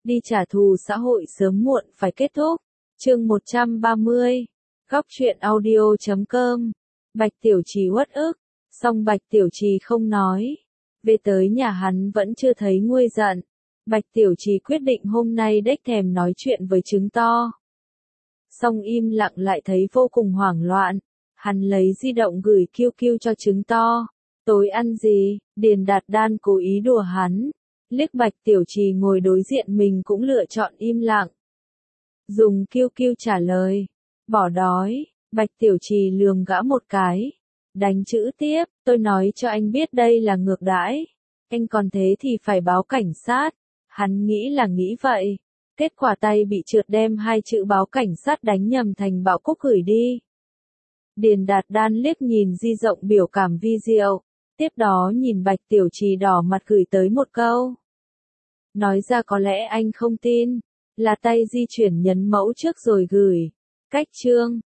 đi trả thù xã hội sớm muộn phải kết thúc. Chương 130. Góc truyện audio.com. Bạch Tiểu Trì uất ức, song Bạch Tiểu Trì không nói. Về tới nhà hắn vẫn chưa thấy nguôi giận. Bạch Tiểu Trì quyết định hôm nay đếch thèm nói chuyện với trứng to. Song im lặng lại thấy vô cùng hoảng loạn. Hắn lấy di động gửi QQ cho trứng to. Tối ăn gì? Điền Đạt Đan cố ý đùa hắn. Liếc Bạch Tiểu Trì ngồi đối diện mình cũng lựa chọn im lặng. Dùng QQ trả lời. Bỏ đói. Bạch Tiểu Trì lườm gã một cái. Đánh chữ tiếp, tôi nói cho anh biết đây là ngược đãi. Anh còn thế thì phải báo cảnh sát. Hắn nghĩ là nghĩ vậy. Kết quả tay bị trượt đem hai chữ báo cảnh sát đánh nhầm thành Bảo Cúc gửi đi. Điền Đạt Đan liếc nhìn di rộng biểu cảm vi diệu. Tiếp đó nhìn Bạch Tiểu Trì đỏ mặt gửi tới một câu. Nói ra có lẽ anh không tin. Là tay di chuyển nhấn mẫu trước rồi gửi. Cách chương.